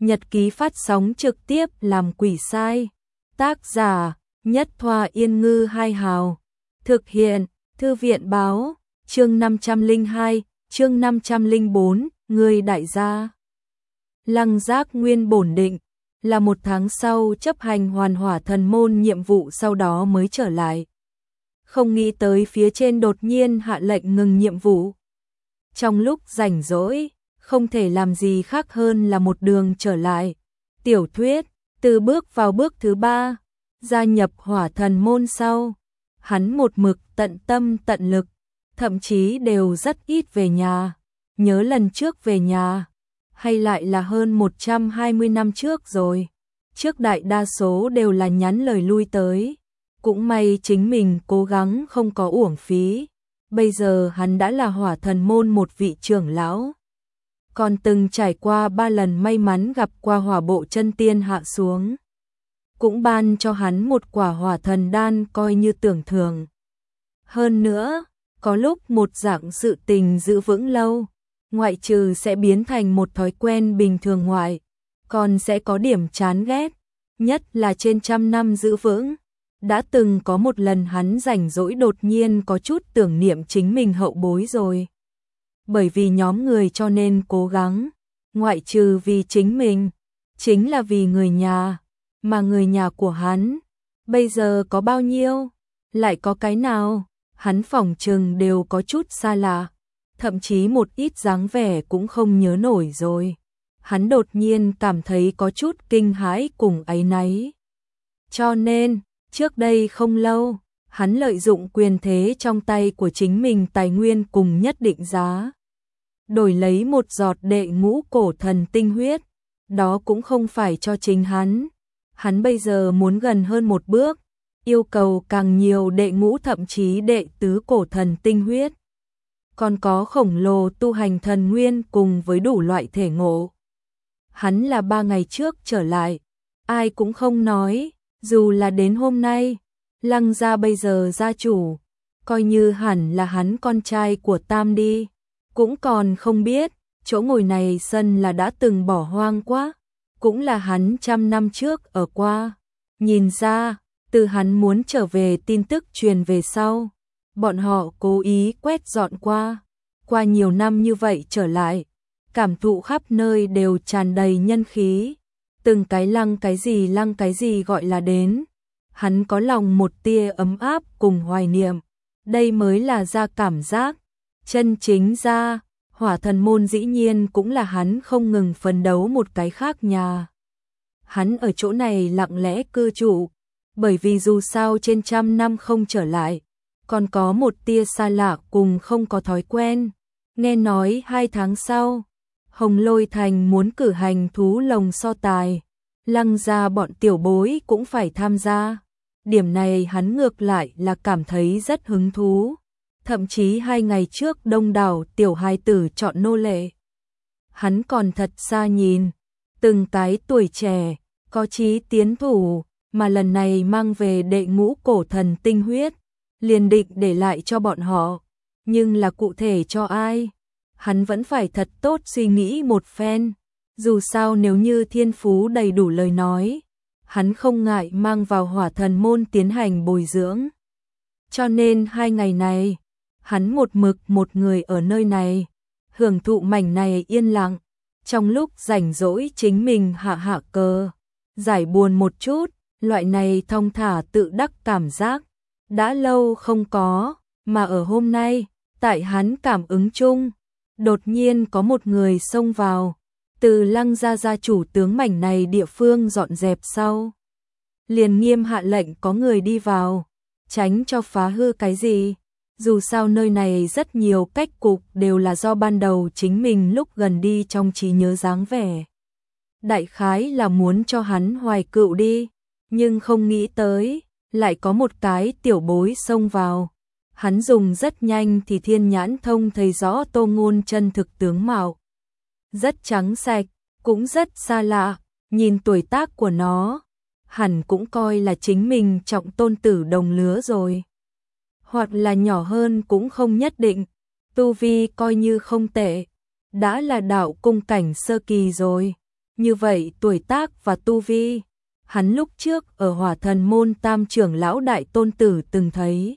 nhật ký phát sóng trực tiếp làm quỷ sai. Tác giả, Nhất Thoa Yên Ngư Hai Hào. Thực hiện, Thư viện Báo, chương 502, chương 504, người đại gia. Lăng Giác nguyên bổn định là 1 tháng sau chấp hành hoàn hỏa thần môn nhiệm vụ sau đó mới trở lại. Không nghĩ tới phía trên đột nhiên hạ lệnh ngừng nhiệm vụ. Trong lúc rảnh rỗi, không thể làm gì khác hơn là một đường trở lại. Tiểu thuyết, từ bước vào bước thứ 3, gia nhập hỏa thần môn sau. Hắn một mực tận tâm tận lực, thậm chí đều rất ít về nhà. Nhớ lần trước về nhà, hay lại là hơn 120 năm trước rồi. Trước đại đa số đều là nhắn lời lui tới. Cũng may chính mình cố gắng không có uổng phí. Bây giờ hắn đã là hỏa thần môn một vị trưởng lão. Còn từng trải qua 3 lần may mắn gặp qua hỏa bộ chân tiên hạ xuống. Cũng ban cho hắn một quả hỏa thần đan coi như tưởng thưởng. Hơn nữa, có lúc một dạng sự tình giữ vững lâu, ngoại trừ sẽ biến thành một thói quen bình thường ngoại, còn sẽ có điểm chán ghét, nhất là trên 100 năm giữ vững. Đã từng có một lần hắn rảnh rỗi đột nhiên có chút tưởng niệm chính mình hậu bối rồi. Bởi vì nhóm người cho nên cố gắng, ngoại trừ vì chính mình, chính là vì người nhà, mà người nhà của hắn, bây giờ có bao nhiêu, lại có cái nào, hắn phỏng chừng đều có chút xa lạ, thậm chí một ít dáng vẻ cũng không nhớ nổi rồi. Hắn đột nhiên cảm thấy có chút kinh hãi cùng áy náy. Cho nên, trước đây không lâu, hắn lợi dụng quyền thế trong tay của chính mình tài nguyên cùng nhất định giá. Đổi lấy một giọt đệ ngũ cổ thần tinh huyết, đó cũng không phải cho chính hắn. Hắn bây giờ muốn gần hơn một bước, yêu cầu càng nhiều đệ ngũ thậm chí đệ tứ cổ thần tinh huyết. Còn có khổng lồ tu hành thần nguyên cùng với đủ loại thể ngộ. Hắn là 3 ngày trước trở lại, ai cũng không nói, dù là đến hôm nay, Lăng gia bây giờ gia chủ, coi như hẳn là hắn con trai của Tam đi, cũng còn không biết, chỗ ngồi này sân là đã từng bỏ hoang quá, cũng là hắn 100 năm trước ở qua. Nhìn ra, từ hắn muốn trở về tin tức truyền về sau, bọn họ cố ý quét dọn qua nhiều năm như vậy trở lại, cảm thụ khắp nơi đều tràn đầy nhân khí, từng cái lăng cái gì gọi là đến. Hắn có lòng một tia ấm áp cùng hoài niệm, đây mới là ra cảm giác, chân chính ra, hỏa thần môn dĩ nhiên cũng là hắn không ngừng phấn đấu một cái khác nhà. Hắn ở chỗ này lặng lẽ cư trụ, bởi vì dù sao trên 100 năm không trở lại, còn có một tia xa lạ cùng không có thói quen. Nghe nói 2 tháng sau, Hồng Lôi Thành muốn cử hành thú lồng so tài, Lăng gia bọn tiểu bối cũng phải tham gia. Điểm này hắn ngược lại là cảm thấy rất hứng thú. Thậm chí 2 ngày trước đông đảo tiểu hài tử chọn nô lệ. Hắn còn thật xa nhìn, từng cái tuổi trẻ, có chí tiến thủ, mà lần này mang về đệ ngũ cổ thần tinh huyết, liền định để lại cho bọn họ. Nhưng là cụ thể cho ai? Hắn vẫn phải thật tốt suy nghĩ một phen. Dù sao nếu như thiên phú đầy đủ lời nói, hắn không ngại mang vào hỏa thần môn tiến hành bồi dưỡng. Cho nên 2 ngày này, hắn một mực một người ở nơi này, hưởng thụ mảnh này yên lặng, trong lúc rảnh rỗi chính mình hạ cờ, giải buồn một chút, loại này thong thả tự đắc cảm giác, đã lâu không có, mà ở hôm nay, tại hắn cảm ứng chung, đột nhiên có một người xông vào. Từ Lăng gia gia chủ tướng mảnh này địa phương dọn dẹp sau, liền nghiêm hạ lệnh có người đi vào, tránh cho phá hư cái gì. Dù sao nơi này rất nhiều cách cục đều là do ban đầu chính mình lúc gần đi trong trí nhớ dáng vẻ. Đại khái là muốn cho hắn hoài cựu đi, nhưng không nghĩ tới, lại có một cái tiểu bối xông vào. Hắn dùng rất nhanh thì thiên nhãn thông thấy rõ Tô Ngôn chân thực tướng mạo. Rất trắng sạch, cũng rất xa lạ, nhìn tuổi tác của nó, hẳn cũng coi là chính mình trọng tôn tử đồng lứa rồi. Hoặc là nhỏ hơn cũng không nhất định, tu vi coi như không tệ, đã là đạo cung cảnh sơ kỳ rồi. như vậy tuổi tác và tu vi, hắn lúc trước ở Hỏa Thần môn Tam trưởng lão đại tôn tử từng thấy.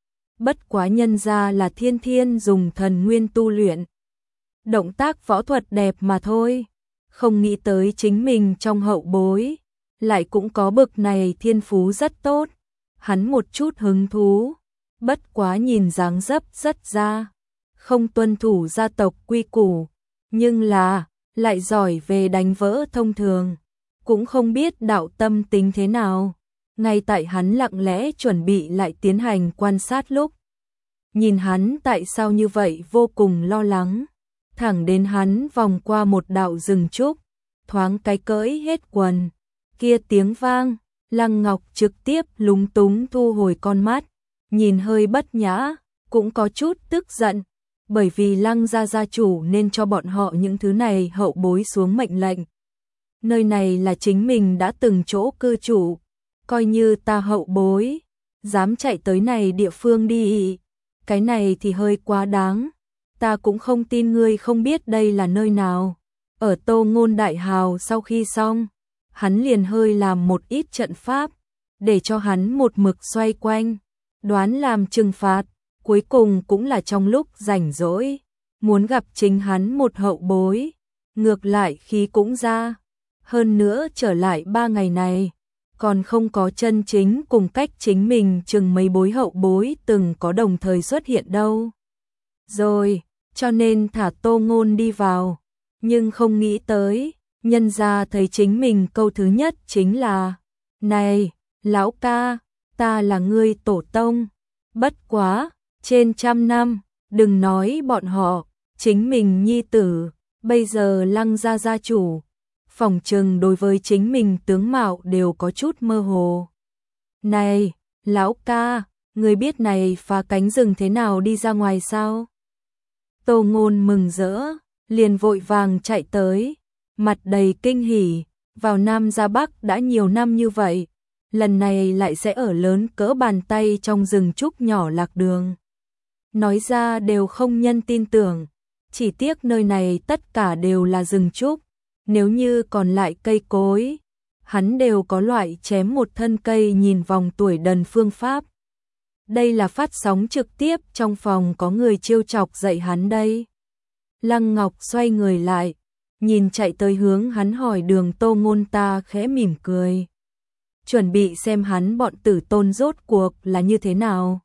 Bất quá nhân ra là thiên thiên dùng thần nguyên tu luyện. Động tác võ thuật đẹp mà thôi, không nghĩ tới chính mình trong hậu bối, lại cũng có bực này thiên phú rất tốt. Hắn một chút hứng thú, bất quá nhìn dáng dấp rất ra, không tuân thủ gia tộc quy củ, nhưng là, lại giỏi về đánh vỡ thông thường, cũng không biết đạo tâm tính thế nào. Ngay tại hắn lặng lẽ chuẩn bị lại tiến hành quan sát lúc, nhìn hắn tại sao như vậy vô cùng lo lắng, thẳng đến hắn vòng qua một đạo rừng trúc, thoáng cái cởi hết quần, kia tiếng vang, Lăng Ngọc trực tiếp lúng túng thu hồi con mắt, nhìn hơi bất nhã, cũng có chút tức giận, bởi vì Lăng gia chủ nên cho bọn họ những thứ này hậu bối xuống mệnh lệnh. Nơi này là chính mình đã từng chỗ cư trụ, coi như ta hậu bối, dám chạy tới này địa phương đi, cái này thì hơi quá đáng, ta cũng không tin ngươi không biết đây là nơi nào. Ở Tô Ngôn đại hào sau khi xong, hắn liền hơi làm một ít trận pháp, để cho hắn một mực xoay quanh, đoán làm trừng phạt, cuối cùng cũng là trong lúc rảnh rỗi, muốn gặp chính hắn một hậu bối, ngược lại khí cũng ra, hơn nữa trở lại 3 ngày này, còn không có chân chính cùng cách chính mình chừng mấy bối hậu bối từng có đồng thời xuất hiện đâu. Rồi, cho nên thả Tô Ngôn đi vào, nhưng không nghĩ tới, nhân ra thấy chính mình câu thứ nhất chính là: "Này, lão ca, ta là ngươi tổ tông." Bất quá, trên 100 năm, đừng nói bọn họ, chính mình nhi tử, bây giờ Lăng gia chủ, phỏng chừng đối với chính mình tướng mạo đều có chút mơ hồ. "Này, lão ca, ngươi biết này phá cánh rừng thế nào đi ra ngoài sao?" Tô Ngôn mừng rỡ, liền vội vàng chạy tới, mặt đầy kinh hỉ, vào Nam ra Bắc đã nhiều năm như vậy, lần này lại sẽ ở lớn cỡ bàn tay trong rừng trúc nhỏ lạc đường. Nói ra đều không nhân tin tưởng, chỉ tiếc nơi này tất cả đều là rừng trúc, nếu như còn lại cây cối, hắn đều có loại chém một thân cây nhìn vòng tuổi đần phương pháp. Đây là phát sóng trực tiếp trong phòng có người trêu chọc dạy hắn đây. Lăng Ngọc xoay người lại, nhìn chạy tới hướng hắn hỏi đường Tô Ngôn, ta khẽ mỉm cười, chuẩn bị xem hắn bọn tử tôn rốt cuộc là như thế nào.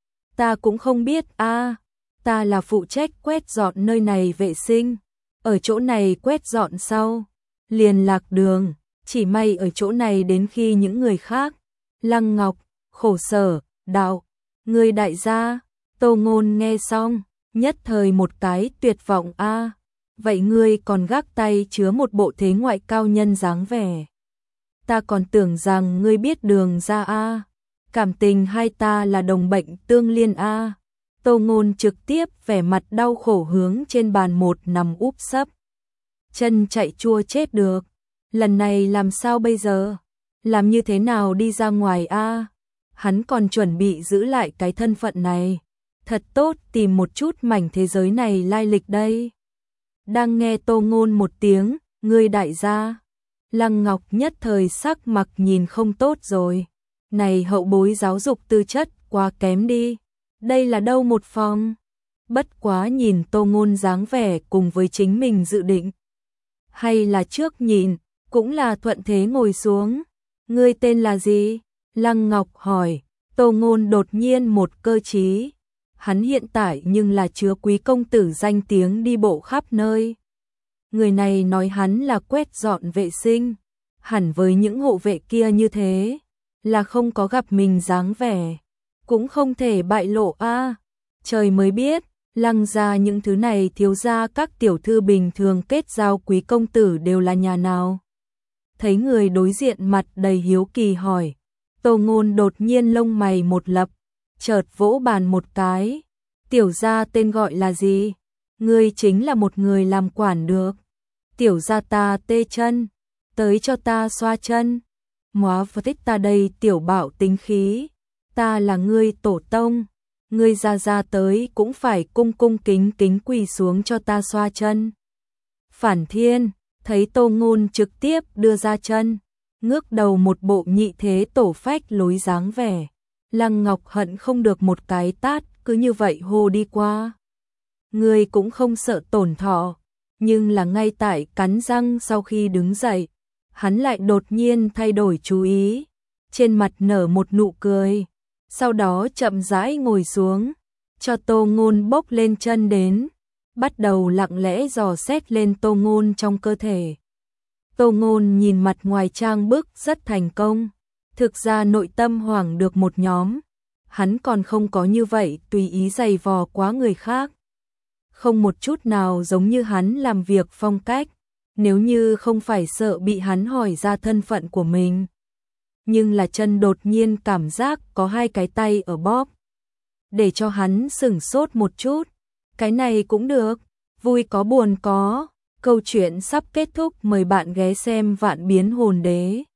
Ta cũng không biết a, ta là phụ trách quét dọn nơi này vệ sinh, ở chỗ này quét dọn sau, liền lạc đường, chỉ may ở chỗ này đến khi những người khác. Lăng Ngọc, khổ sở, đạo, người đại gia. Tô Ngôn nghe xong, nhất thời một cái tuyệt vọng a, vậy ngươi còn gác tay chứa một bộ thế ngoại cao nhân dáng vẻ. Ta còn tưởng rằng ngươi biết đường ra a, cảm tình hai ta là đồng bệnh tương liên a. Tô Ngôn trực tiếp vẻ mặt đau khổ hướng trên bàn một nằm úp sấp. Chân chạy chua chết được, lần này làm sao bây giờ? Làm như thế nào đi ra ngoài a? Hắn còn chuẩn bị giữ lại cái thân phận này, thật tốt tìm một chút mảnh thế giới này lai lịch đây. Đang nghe Tô Ngôn một tiếng, ngươi đại gia, Lăng Ngọc nhất thời sắc mặt nhìn không tốt rồi. Này hậu bối giáo dục tư chất quá kém đi, đây là đâu một phòng. Bất quá nhìn Tô Ngôn dáng vẻ cùng với chính mình dự định, hay là trước nhìn, cũng là thuận thế ngồi xuống. Ngươi tên là gì? Lăng Ngọc hỏi. Tô Ngôn đột nhiên một cơ trí, hắn hiện tại nhưng là chứa quý công tử danh tiếng đi bộ khắp nơi. Người này nói hắn là quét dọn vệ sinh, hẳn với những hộ vệ kia như thế, là không có gặp mình dáng vẻ, cũng không thể bại lộ a. Trời mới biết, Lăng gia những thứ này thiếu gia các tiểu thư bình thường kết giao quý công tử đều là nhà nào. Thấy người đối diện mặt đầy hiếu kỳ hỏi, Tô Ngôn đột nhiên lông mày một lập, chợt vỗ bàn một cái. Tiểu gia tên gọi là gì? Ngươi chính là một người làm quản được. Tiểu gia ta tê chân, tới cho ta xoa chân. Móa và thích ta đây tiểu bảo tính khí, ta là ngươi tổ tông, ngươi ra tới cũng phải cung cung kính kính quỳ xuống cho ta xoa chân. Phản thiên, thấy Tô Ngôn trực tiếp đưa ra chân, ngước đầu một bộ nhị thế tổ phách lối dáng vẻ. Lăng Ngọc hận không được một cái tát cứ như vậy hô đi qua. Người cũng không sợ tổn thọ, nhưng là ngay tại cắn răng sau khi đứng dậy, hắn lại đột nhiên thay đổi chú ý, trên mặt nở một nụ cười, sau đó chậm rãi ngồi xuống, cho Tô Ngôn bốc lên chân đến, bắt đầu lặng lẽ dò xét lên Tô Ngôn trong cơ thể. Tô Ngôn nhìn mặt ngoài trang bức rất thành công, thực ra nội tâm hoảng được một nhóm, hắn còn không có như vậy tùy ý giày vò quá người khác. Không một chút nào giống như hắn làm việc phong cách, nếu như không phải sợ bị hắn hỏi ra thân phận của mình. Nhưng là chân đột nhiên cảm giác có hai cái tay ở bóp, để cho hắn sửng sốt một chút. Cái này cũng được, vui có buồn có. Câu chuyện sắp kết thúc, mời bạn ghé xem Vạn Biến Hồn Đế.